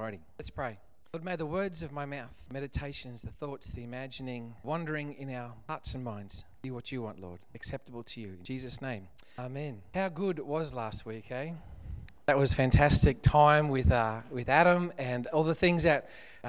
Alrighty, let's pray. Lord, may the words of my mouth, meditations, the thoughts, the imagining, wandering in our hearts and minds be what you want, Lord, acceptable to you. In Jesus' name, amen. How good it was last week, eh? That was fantastic time with Adam and all the things that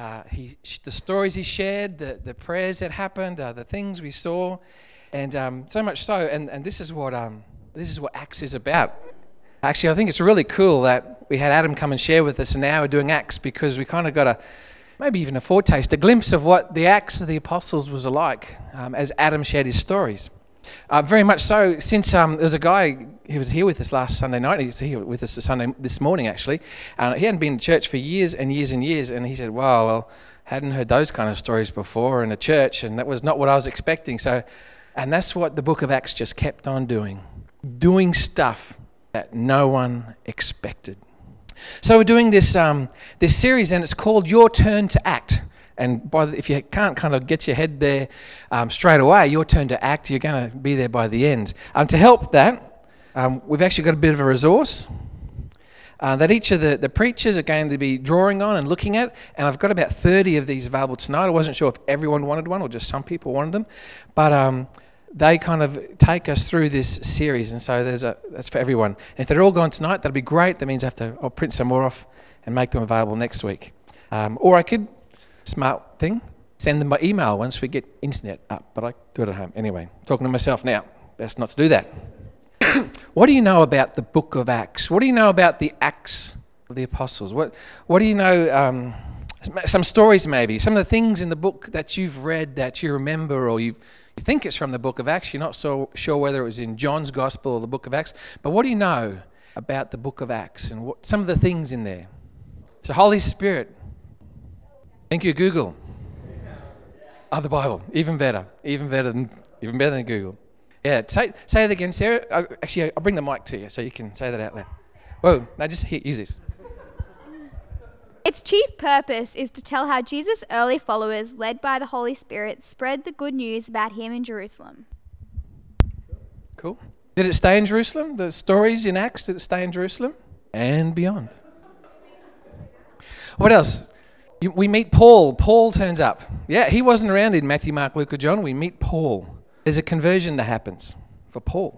the stories he shared, the prayers that happened, the things we saw, and so much so. And this is what Acts is about. Actually, I think it's really cool that we had Adam come and share with us, and now we're doing Acts because we kind of got maybe even a foretaste, a glimpse of what the Acts of the Apostles was like as Adam shared his stories. Very much so, since there was a guy who was here with us last Sunday night. He was here with us this morning, actually. He hadn't been to church for years and years and years, and he said, wow, well, hadn't heard those kind of stories before in a church, and that was not what I was expecting. And that's what the book of Acts just kept on doing stuff that no one expected. So we're doing this series, and it's called Your Turn to Act. And if you can't kind of get your head there straight away, your turn to act, you're going to be there by the end. To help that, we've actually got a bit of a resource that each of the preachers are going to be drawing on and looking at. And I've got about 30 of these available tonight. I wasn't sure if everyone wanted one or just some people wanted them. But they kind of take us through this series. And so that's for everyone. And if they're all gone tonight, that'll be great. That means I'll print some more off and make them available next week. Or I could, smart thing, send them by email once we get internet up. But I do it at home. Anyway, talking to myself now. Best not to do that. What do you know about the book of Acts? What do you know about the Acts of the Apostles? What do you know, some stories maybe, some of the things in the book that you've read that you remember, or you think it's from the book of Acts. You're not so sure whether it was in John's Gospel or the book of Acts. But what do you know about the book of Acts and some of the things in there? So Holy Spirit. Thank you, Google. Oh, the Bible. Even better than Google. Yeah, say it again, Sarah. I'll bring the mic to you so you can say that out loud. Whoa, no, just use this. Its chief purpose is to tell how Jesus' early followers, led by the Holy Spirit, spread the good news about him in Jerusalem. Cool. Did it stay in Jerusalem? The stories in Acts, did it stay in Jerusalem? And beyond. What else? We meet Paul. Paul turns up. Yeah, he wasn't around in Matthew, Mark, Luke, or John. We meet Paul. There's a conversion that happens for Paul.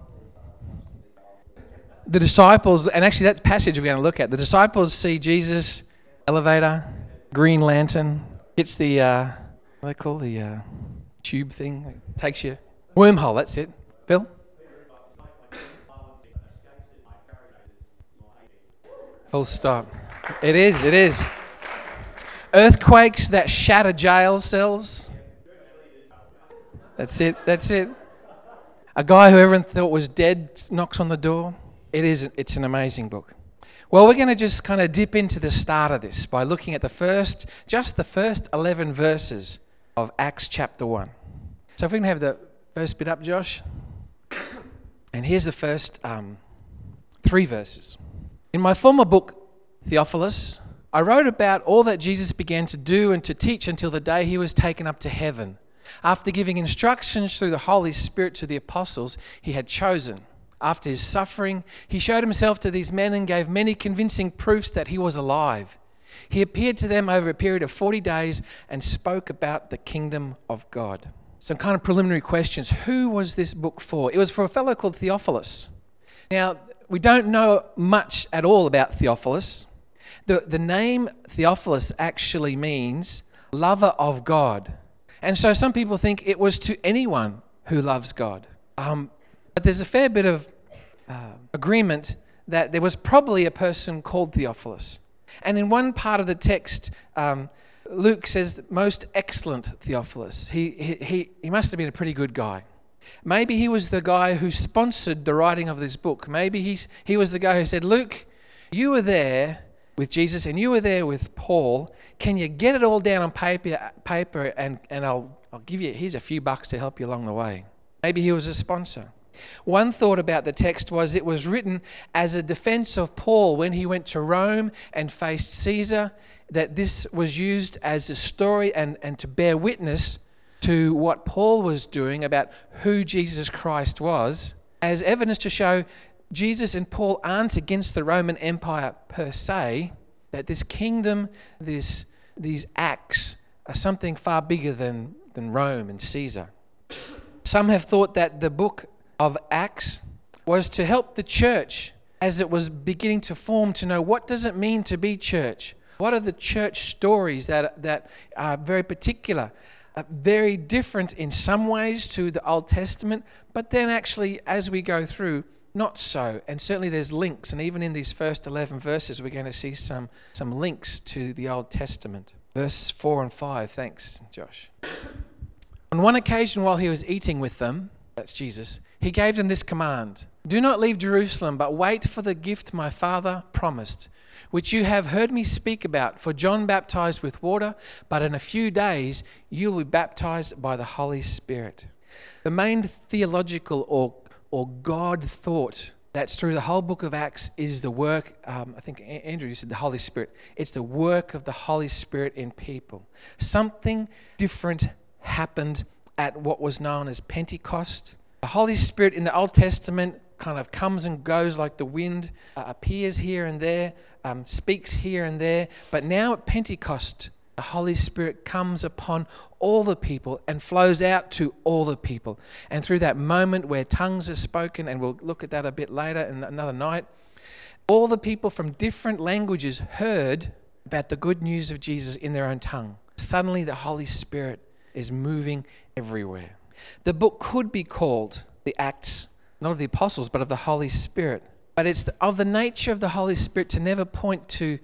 The disciples, and actually that passage we're going to look at, the disciples see Jesus, elevator, green lantern, hits the, what do they call the tube thing, takes you, wormhole, that's it. Bill? Full stop. It is. Earthquakes that shatter jail cells. That's it. A guy who everyone thought was dead knocks on the door. It's an amazing book. Well, we're going to just kind of dip into the start of this by looking at the first 11 verses of Acts chapter 1. So if we can have the first bit up, Josh. And here's the first 3 verses. In my former book, Theophilus, I wrote about all that Jesus began to do and to teach until the day he was taken up to heaven, after giving instructions through the Holy Spirit to the apostles he had chosen. After his suffering, he showed himself to these men and gave many convincing proofs that he was alive. He appeared to them over a period of 40 days and spoke about the kingdom of God. Some kind of preliminary questions. Who was this book for? It was for a fellow called Theophilus. Now, we don't know much at all about Theophilus. The name Theophilus actually means lover of God. And so some people think it was to anyone who loves God. But there's a fair bit of agreement that there was probably a person called Theophilus. And in one part of the text, Luke says, most excellent Theophilus. He must have been a pretty good guy. Maybe he was the guy who sponsored the writing of this book. Maybe he was the guy who said, Luke, you were there with Jesus and you were there with Paul. Can you get it all down on paper and I'll give you, here's a few bucks to help you along the way. Maybe he was a sponsor. One thought about the text was it was written as a defense of Paul when he went to Rome and faced Caesar, that this was used as a story and to bear witness to what Paul was doing about who Jesus Christ was, as evidence to show Jesus and Paul aren't against the Roman Empire per se, that this kingdom, these acts are something far bigger than Rome and Caesar. Some have thought that the book of Acts was to help the church as it was beginning to form to know what does it mean to be church. What are the church stories that are very particular, very different in some ways to the Old Testament, but then actually as we go through, not so. And certainly there's links, and even in these first 11 verses we're going to see some links to the Old Testament. Verse 4 and 5, thanks Josh. On one occasion while he was eating with them, that's Jesus, he gave them this command: "Do not leave Jerusalem, but wait for the gift my Father promised, which you have heard me speak about. For John baptized with water, but in a few days you will be baptized by the Holy Spirit." The main theological or God thought that's through the whole book of Acts is the work, I think Andrew, you said the Holy Spirit. It's the work of the Holy Spirit in people. Something different happened at what was known as Pentecost. The Holy Spirit in the Old Testament kind of comes and goes like the wind, appears here and there, speaks here and there. But now at Pentecost, the Holy Spirit comes upon all the people and flows out to all the people. And through that moment where tongues are spoken, and we'll look at that a bit later in another night, all the people from different languages heard about the good news of Jesus in their own tongue. Suddenly the Holy Spirit is moving everywhere. The book could be called the Acts, not of the Apostles, but of the Holy Spirit. But it's of the nature of the Holy Spirit to never point to,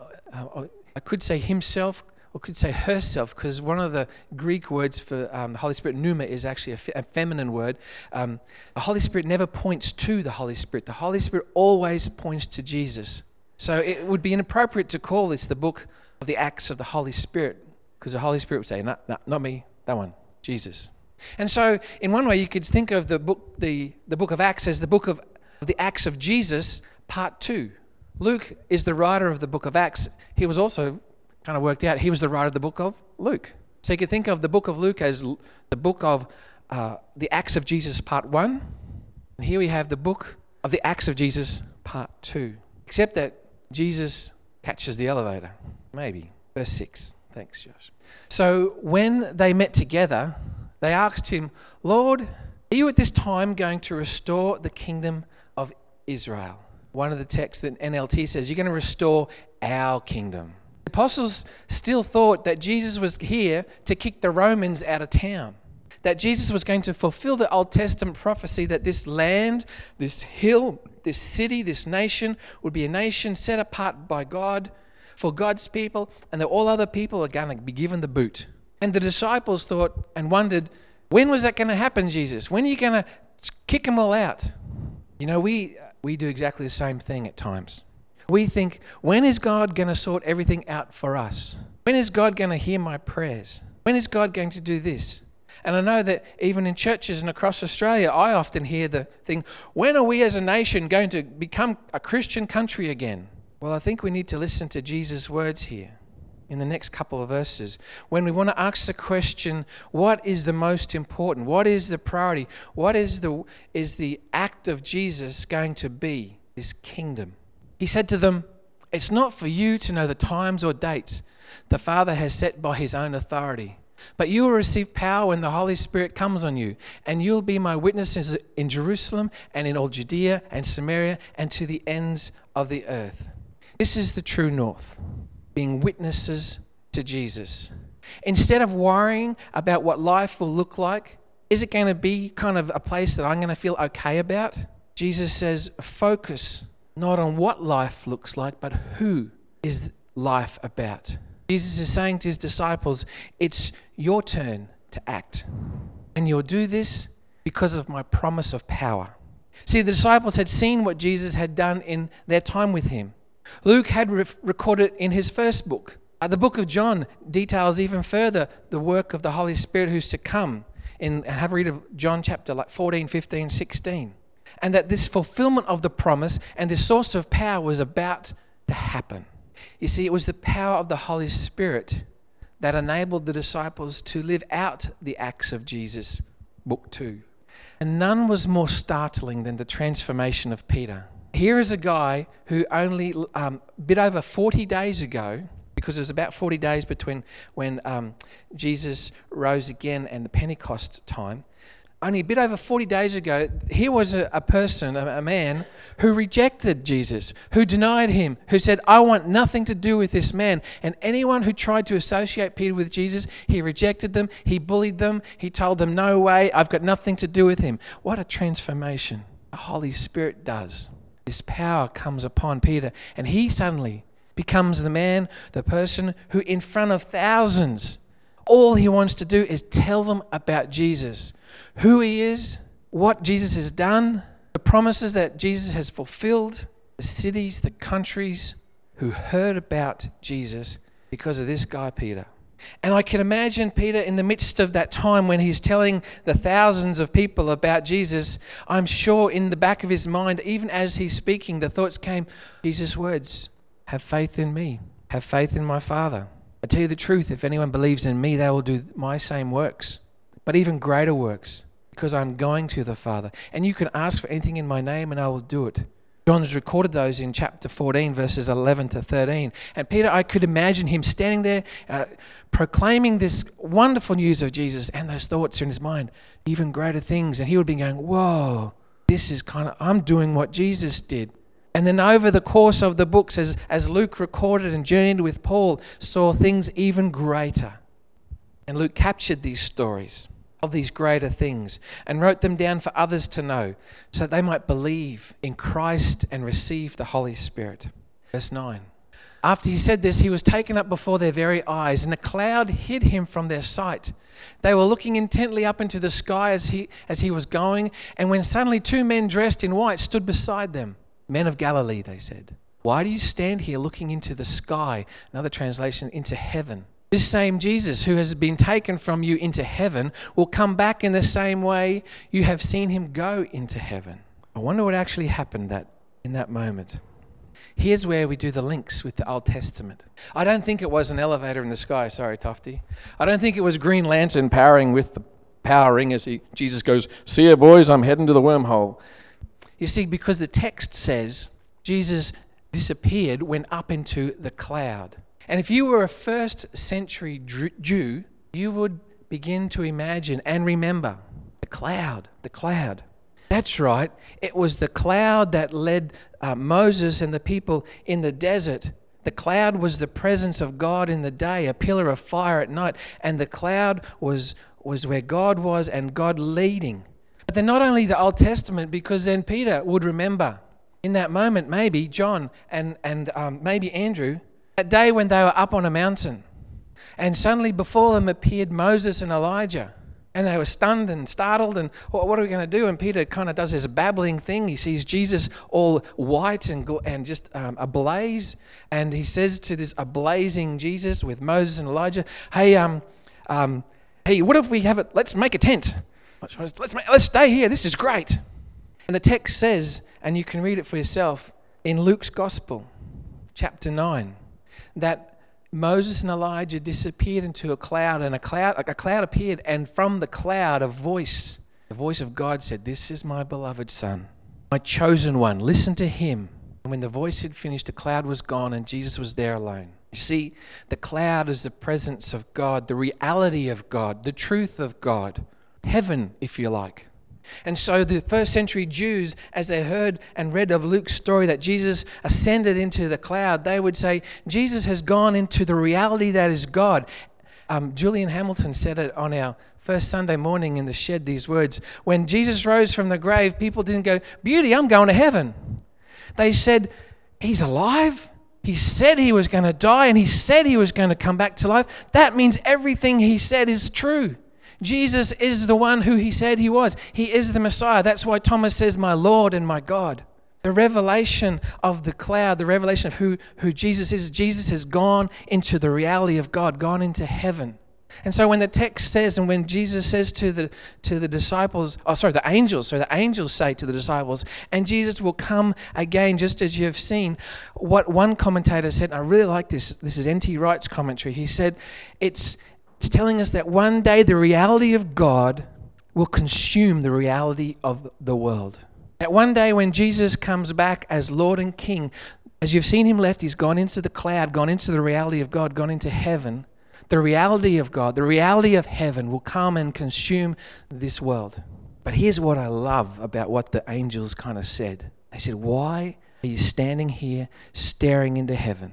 I could say himself, or could say herself, because one of the Greek words for the Holy Spirit, pneuma, is actually a feminine word. The Holy Spirit never points to the Holy Spirit. The Holy Spirit always points to Jesus. So it would be inappropriate to call this the book of the Acts of the Holy Spirit, because the Holy Spirit would say, no, not me, that one, Jesus. And so in one way you could think of the book of Acts as the book of the Acts of Jesus, part 2. Luke is the writer of the book of Acts. He was also kind of worked out, he was the writer of the book of Luke. So you could think of the book of Luke as the book of the Acts of Jesus, part 1. And here we have the book of the Acts of Jesus, part 2. Except that Jesus catches the elevator. Maybe. Verse 6. Thanks, Josh. So when they met together, they asked him, "Lord, are you at this time going to restore the kingdom of Israel?" One of the texts that NLT says, "You're going to restore our kingdom." The apostles still thought that Jesus was here to kick the Romans out of town, that Jesus was going to fulfill the Old Testament prophecy that this land, this hill, this city, this nation would be a nation set apart by God for God's people, and that all other people are going to be given the boot. And the disciples thought and wondered, when was that going to happen, Jesus? When are you going to kick them all out? You know, we do exactly the same thing at times. We think, when is God going to sort everything out for us? When is God going to hear my prayers? When is God going to do this? And I know that even in churches and across Australia, I often hear the thing, when are we as a nation going to become a Christian country again? Well, I think we need to listen to Jesus' words here in the next couple of verses. When we want to ask the question, what is the most important? What is the priority? What is the act of Jesus going to be? This kingdom. He said to them, "It's not for you to know the times or dates the Father has set by his own authority, but you will receive power when the Holy Spirit comes on you, and you'll be my witnesses in Jerusalem and in all Judea and Samaria and to the ends of the earth." This is the true north, being witnesses to Jesus. Instead of worrying about what life will look like, is it going to be kind of a place that I'm going to feel okay about? Jesus says, focus not on what life looks like, but who is life about. Jesus is saying to his disciples, it's your turn to act. And you'll do this because of my promise of power. See, the disciples had seen what Jesus had done in their time with him. Luke had recorded in his first book. The book of John details even further the work of the Holy Spirit who's to come. And have a read of John chapter 14, 15, 16. And that this fulfillment of the promise and this source of power was about to happen. You see, it was the power of the Holy Spirit that enabled the disciples to live out the acts of Jesus, book 2. And none was more startling than the transformation of Peter. Here is a guy who only a bit over 40 days ago, because it was about 40 days between when Jesus rose again and the Pentecost time, only a bit over 40 days ago, here was a person, a man, who rejected Jesus, who denied him, who said, I want nothing to do with this man. And anyone who tried to associate Peter with Jesus, he rejected them, he bullied them, he told them, no way, I've got nothing to do with him. What a transformation the Holy Spirit does. This power comes upon Peter, and he suddenly becomes the man, the person who in front of thousands, all he wants to do is tell them about Jesus, who he is, what Jesus has done, the promises that Jesus has fulfilled, the cities, the countries who heard about Jesus because of this guy, Peter. And I can imagine Peter in the midst of that time when he's telling the thousands of people about Jesus. I'm sure in the back of his mind, even as he's speaking, the thoughts came, Jesus' words, have faith in me, have faith in my Father. I tell you the truth, if anyone believes in me, they will do my same works, but even greater works, because I'm going to the Father. And you can ask for anything in my name and I will do it. John's recorded those in chapter 14, verses 11 to 13. And Peter, I could imagine him standing there proclaiming this wonderful news of Jesus, and those thoughts are in his mind, even greater things. And he would be going, whoa, this is I'm doing what Jesus did. And then over the course of the books, as Luke recorded and journeyed with Paul, saw things even greater. And Luke captured these stories of these greater things and wrote them down for others to know so that they might believe in Christ and receive the Holy Spirit. Verse 9. After he said this, he was taken up before their very eyes, and a cloud hid him from their sight. They were looking intently up into the sky as he was going, and when suddenly two men dressed in white stood beside them. Men of Galilee, they said, why do you stand here looking into the sky? Another translation, into heaven. This same Jesus who has been taken from you into heaven will come back in the same way you have seen him go into heaven. I wonder what actually happened in that moment. Here's where we do the links with the Old Testament. I don't think it was an elevator in the sky. Sorry, Tufty. I don't think it was Green Lantern powering with the powering as Jesus goes, see ya boys, I'm heading to the wormhole. You see, because the text says Jesus disappeared, went up into the cloud. And if you were a first century Jew, you would begin to imagine and remember the cloud. That's right. It was the cloud that led Moses and the people in the desert. The cloud was the presence of God in the day, a pillar of fire at night. And the cloud was where God was and God leading. But then not only the Old Testament, because then Peter would remember in that moment, maybe John and maybe Andrew, that day when they were up on a mountain, and suddenly before them appeared Moses and Elijah, and they were stunned and startled, and what are we going to do? And Peter kind of does this babbling thing. He sees Jesus all white and just ablaze, and he says to this ablazing Jesus with Moses and Elijah, hey, what if we have it? Let's make a tent. Let's stay here. This is great. And the text says, and you can read it for yourself in Luke's Gospel, chapter 9, that Moses and Elijah disappeared into a cloud, and a cloud appeared, and from the cloud the voice of God said, this is my beloved Son, my chosen one, listen to him. And when the voice had finished, the cloud was gone and Jesus was there alone. You see, the cloud is the presence of God, the reality of God, the truth of God, heaven, if you like. And so the first century Jews, as they heard and read of Luke's story that Jesus ascended into the cloud, they would say, Jesus has gone into the reality that is God. Julian Hamilton said it on our first Sunday morning in the shed, these words, when Jesus rose from the grave, people didn't go, beauty, I'm going to heaven. They said, he's alive. He said he was going to die, and he said he was going to come back to life. That means everything he said is true. Jesus is the one who he said he was. He is the Messiah. That's why Thomas says, my Lord and my God. The revelation of the cloud, the revelation of who Jesus is, Jesus has gone into the reality of God, gone into heaven. And so when the text says, and when Jesus says to the disciples, the angels say to the disciples, and Jesus will come again just as you have seen, what one commentator said, and I really like this is N.T. Wright's commentary, he said, it's telling us that one day the reality of God will consume the reality of the world. That one day when Jesus comes back as Lord and King, as you've seen him left, he's gone into the cloud, gone into the reality of God, gone into heaven. The reality of God, the reality of heaven will come and consume this world. But here's what I love about what the angels kind of said. They said, why are you standing here staring into heaven?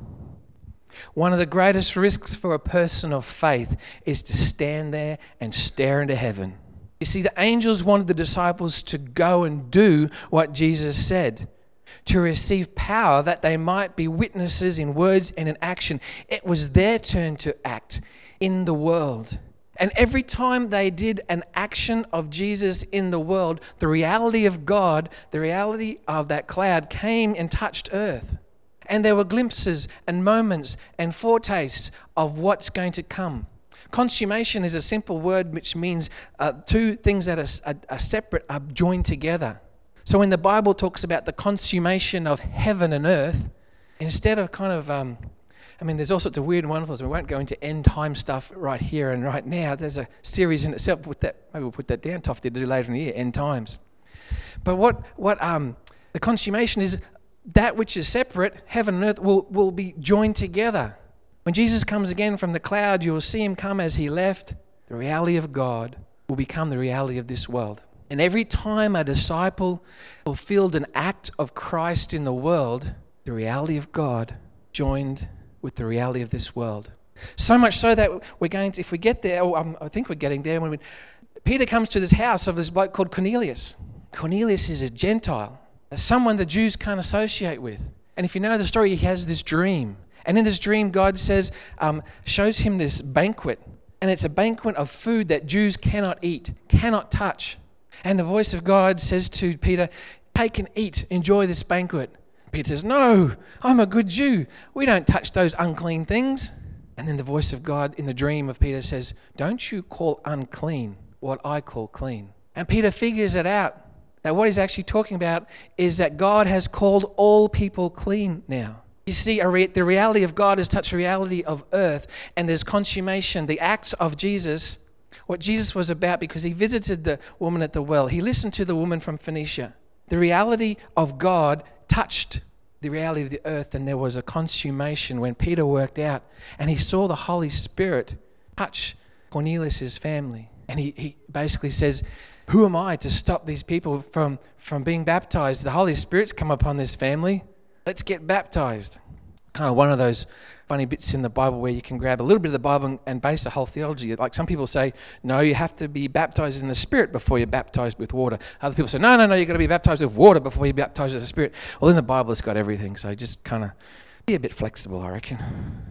One of the greatest risks for a person of faith is to stand there and stare into heaven. You see, the angels wanted the disciples to go and do what Jesus said, to receive power that they might be witnesses in words and in action. It was their turn to act in the world. And every time they did an action of Jesus in the world, the reality of God, the reality of that cloud came and touched earth. And there were glimpses and moments and foretastes of what's going to come. Consummation is a simple word which means two things that are separate are joined together. So when the Bible talks about the consummation of heaven and earth, instead of kind of, there's all sorts of weird and wonderful, so we won't go into end time stuff right here and right now. There's a series in itself with that. Maybe we'll put that down, Tofty, to do later in the year, end times. But what the consummation is, that which is separate, heaven and earth, will be joined together. When Jesus comes again from the cloud, you will see him come as he left. The reality of God will become the reality of this world. And every time a disciple fulfilled an act of Christ in the world, the reality of God joined with the reality of this world. So much so that we're going to, if we get there, I think we're getting there, when Peter comes to this house of this bloke called Cornelius. Cornelius is a Gentile, someone the Jews can't associate with. And if you know the story, he has this dream. And in this dream, God says, shows him this banquet. And it's a banquet of food that Jews cannot eat, cannot touch. And the voice of God says to Peter, take and eat, enjoy this banquet. Peter says, no, I'm a good Jew. We don't touch those unclean things. And then the voice of God in the dream of Peter says, don't you call unclean what I call clean. And Peter figures it out. That what he's actually talking about is that God has called all people clean now. You see, the reality of God has touched the reality of earth, and there's consummation. The acts of Jesus, what Jesus was about, because he visited the woman at the well. He listened to the woman from Phoenicia. The reality of God touched the reality of the earth, and there was a consummation when Peter worked out, and he saw the Holy Spirit touch Cornelius' family. And he basically says, who am I to stop these people from being baptized? The Holy Spirit's come upon this family. Let's get baptized. Kind of one of those funny bits in the Bible where you can grab a little bit of the Bible and base a whole theology. Like some people say, no, you have to be baptized in the Spirit before you're baptized with water. Other people say, no, you've got to be baptized with water before you're baptized with the Spirit. Well, in the Bible, it's got everything. So just kind of be a bit flexible, I reckon.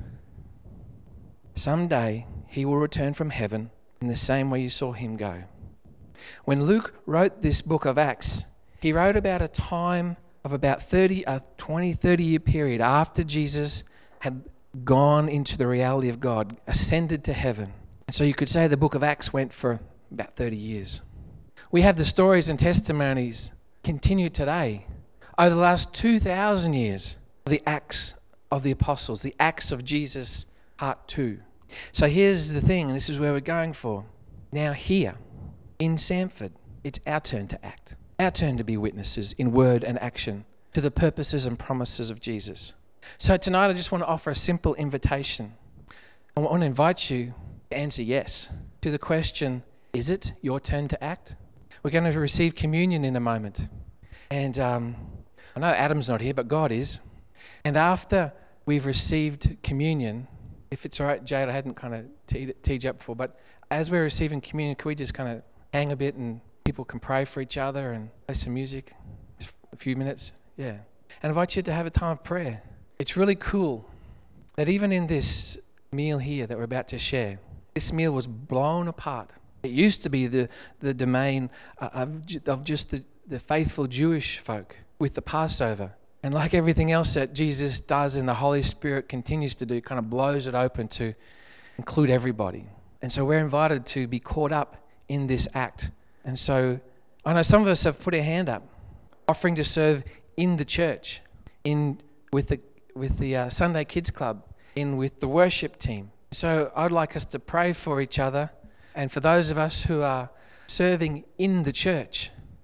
Someday, he will return from heaven in the same way you saw him go. When Luke wrote this book of Acts, he wrote about a time of about 30-year period after Jesus had gone into the reality of God, ascended to heaven. And so you could say the book of Acts went for about 30 years. We have the stories and testimonies continue today. Over the last 2,000 years, the Acts of the Apostles, the Acts of Jesus, part 2. So here's the thing, and this is where we're going for. Now here, in Samford, it's our turn to act. Our turn to be witnesses in word and action to the purposes and promises of Jesus. So tonight I just want to offer a simple invitation. I want to invite you to answer yes to the question, is it your turn to act? We're going to receive communion in a moment. And I know Adam's not here, but God is. And after we've received communion, if it's all right, Jade, I hadn't kind of teed you up before, but as we're receiving communion, can we just kind of hang a bit and people can pray for each other and play some music? Just a few minutes, yeah. And I invite you to have a time of prayer. It's really cool that even in this meal here that we're about to share, this meal was blown apart. It used to be the domain of just the faithful Jewish folk with the Passover. And like everything else that Jesus does and the Holy Spirit continues to do, kind of blows it open to include everybody. And so we're invited to be caught up in this act. And so I know some of us have put our hand up, offering to serve in the church, with the Sunday Kids Club, with the worship team. So I'd like us to pray for each other, and for those of us who are serving in the church,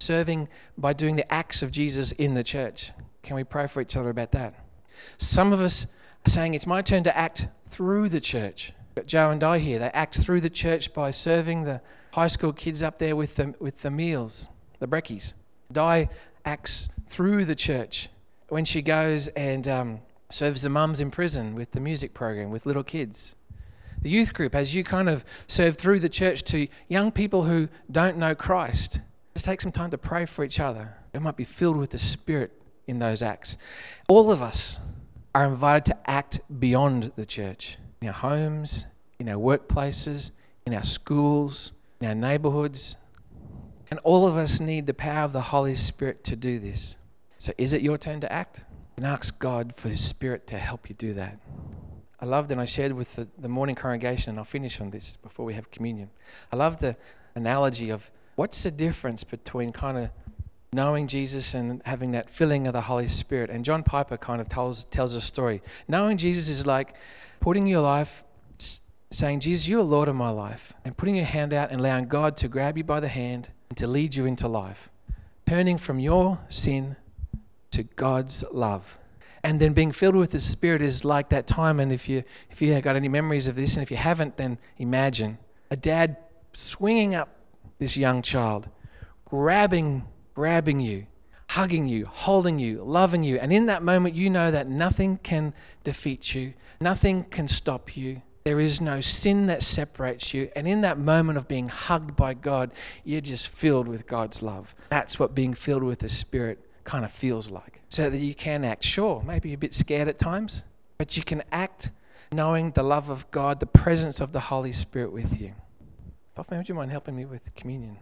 serving by doing the acts of Jesus in the church. Can we pray for each other about that? Some of us are saying it's my turn to act through the church. Got Joe and Di here. They act through the church by serving the high school kids up there with the meals, the brekkies. Di acts through the church when she goes and serves the mums in prison with the music program with little kids. The youth group, as you kind of serve through the church to young people who don't know Christ, just take some time to pray for each other. They might be filled with the Spirit in those acts. All of us are invited to act beyond the church, in our homes, in our workplaces, in our schools, in our neighborhoods. And all of us need the power of the Holy Spirit to do this. So is it your turn to act? And ask God for His Spirit to help you do that. I loved, and I shared with the morning congregation, and I'll finish on this before we have communion. I love the analogy of what's the difference between kind of knowing Jesus and having that filling of the Holy Spirit. And John Piper kind of tells a story. Knowing Jesus is like putting your life, saying, Jesus, you're Lord of my life, and putting your hand out and allowing God to grab you by the hand and to lead you into life. Turning from your sin to God's love. And then being filled with the Spirit is like that time. And if you got any memories of this, and if you haven't, then imagine a dad swinging up this young child, grabbing you, hugging you, holding you, loving you. And in that moment, you know that nothing can defeat you. Nothing can stop you. There is no sin that separates you. And in that moment of being hugged by God, you're just filled with God's love. That's what being filled with the Spirit kind of feels like. So that you can act. Sure, maybe you're a bit scared at times, but you can act knowing the love of God, the presence of the Holy Spirit with you. Hoffman, would you mind helping me with communion?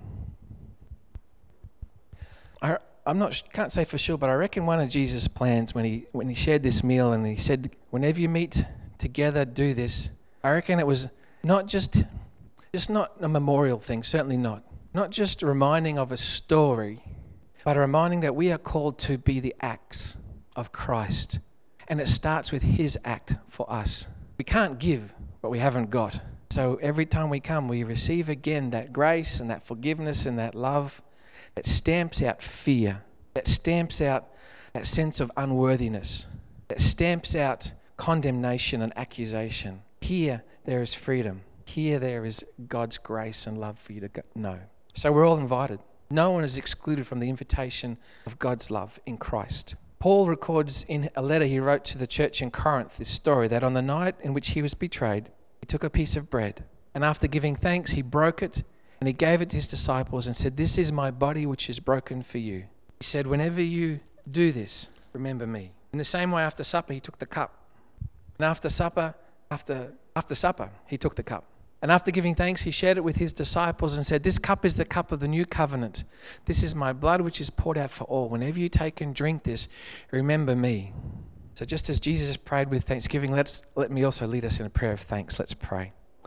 Can't say for sure, but I reckon one of Jesus' plans when he shared this meal and he said, whenever you meet together, do this. I reckon it was not just not a memorial thing, certainly not. Not just reminding of a story, but a reminding that we are called to be the acts of Christ. And it starts with His act for us. We can't give what we haven't got. So every time we come, we receive again that grace and that forgiveness and that love that stamps out fear, that stamps out that sense of unworthiness, that stamps out condemnation and accusation. Here, there is freedom. Here, there is God's grace and love for you to know. So we're all invited. No one is excluded from the invitation of God's love in Christ. Paul records in a letter he wrote to the church in Corinth this story, that on the night in which he was betrayed, he took a piece of bread, and after giving thanks, he broke it, and he gave it to his disciples and said, "This is my body which is broken for you." He said, "Whenever you do this, remember me." In the same way, after supper, he took the cup. And after supper, he took the cup. And after giving thanks, he shared it with his disciples and said, "This cup is the cup of the new covenant. This is my blood which is poured out for all. Whenever you take and drink this, remember me." So just as Jesus prayed with thanksgiving, let me also lead us in a prayer of thanks. Let's pray.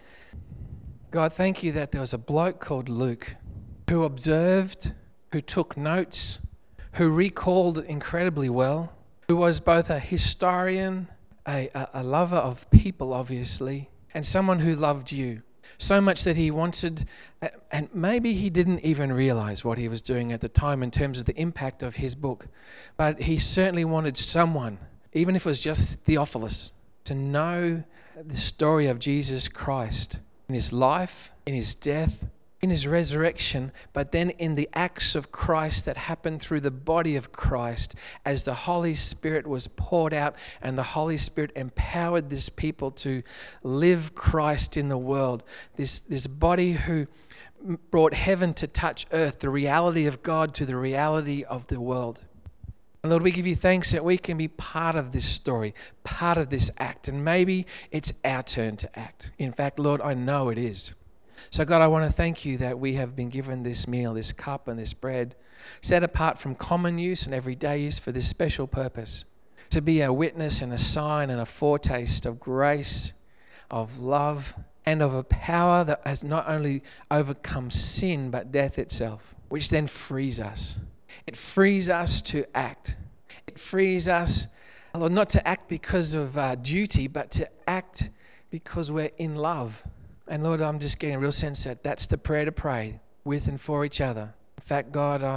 God, thank you that there was a bloke called Luke who observed, who took notes, who recalled incredibly well, who was both a historian, a lover of people, obviously, and someone who loved you. So much that he wanted, and maybe he didn't even realize what he was doing at the time in terms of the impact of his book, but he certainly wanted someone, even if it was just Theophilus, to know the story of Jesus Christ in his life, in his death, in his resurrection, but then in the acts of Christ that happened through the body of Christ as the Holy Spirit was poured out and the Holy Spirit empowered this people to live Christ in the world. This body who brought heaven to touch earth, the reality of God to the reality of the world. And Lord, we give you thanks that we can be part of this story, part of this act, and maybe it's our turn to act. In fact, Lord, I know it is. So God, I want to thank you that we have been given this meal, this cup and this bread, set apart from common use and everyday use for this special purpose, to be a witness and a sign and a foretaste of grace, of love, and of a power that has not only overcome sin, but death itself, which then frees us. It frees us to act. It frees us, Lord, not to act because of duty, but to act because we're in love. And Lord, I'm just getting a real sense that that's the prayer to pray with and for each other. In fact, God,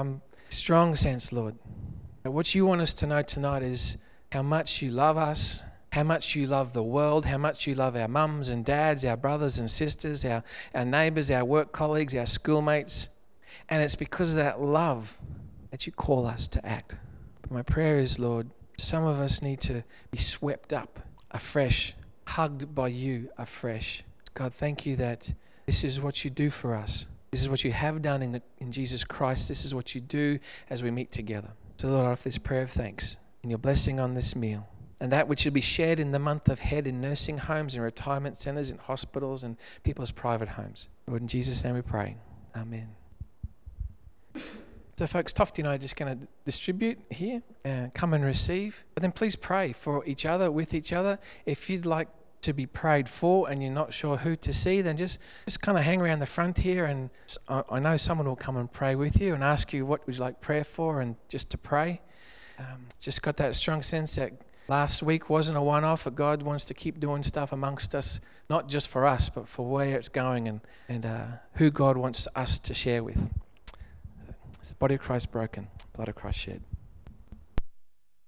strong sense, Lord, that what you want us to know tonight is how much you love us, how much you love the world, how much you love our mums and dads, our brothers and sisters, our neighbours, our work colleagues, our schoolmates. And it's because of that love that you call us to act. But my prayer is, Lord, some of us need to be swept up afresh, hugged by you afresh. God, thank you that this is what you do for us. This is what you have done in Jesus Christ. This is what you do as we meet together. So, Lord, I offer this prayer of thanks and your blessing on this meal, and that which will be shared in the month ahead in nursing homes, in retirement centres, in hospitals, and people's private homes. Lord, in Jesus' name we pray. Amen. So, folks, Tofty and I are just going to distribute here. Come and receive. But then please pray for each other, with each other. If you'd like to be prayed for and you're not sure who to see, then just kind of hang around the front here, and I know someone will come and pray with you and ask you what would you like prayer for, and just to pray. Just got that strong sense that last week wasn't a one-off, but God wants to keep doing stuff amongst us, not just for us, but for where it's going and who God wants us to share with. It's the body of Christ broken, blood of Christ shed.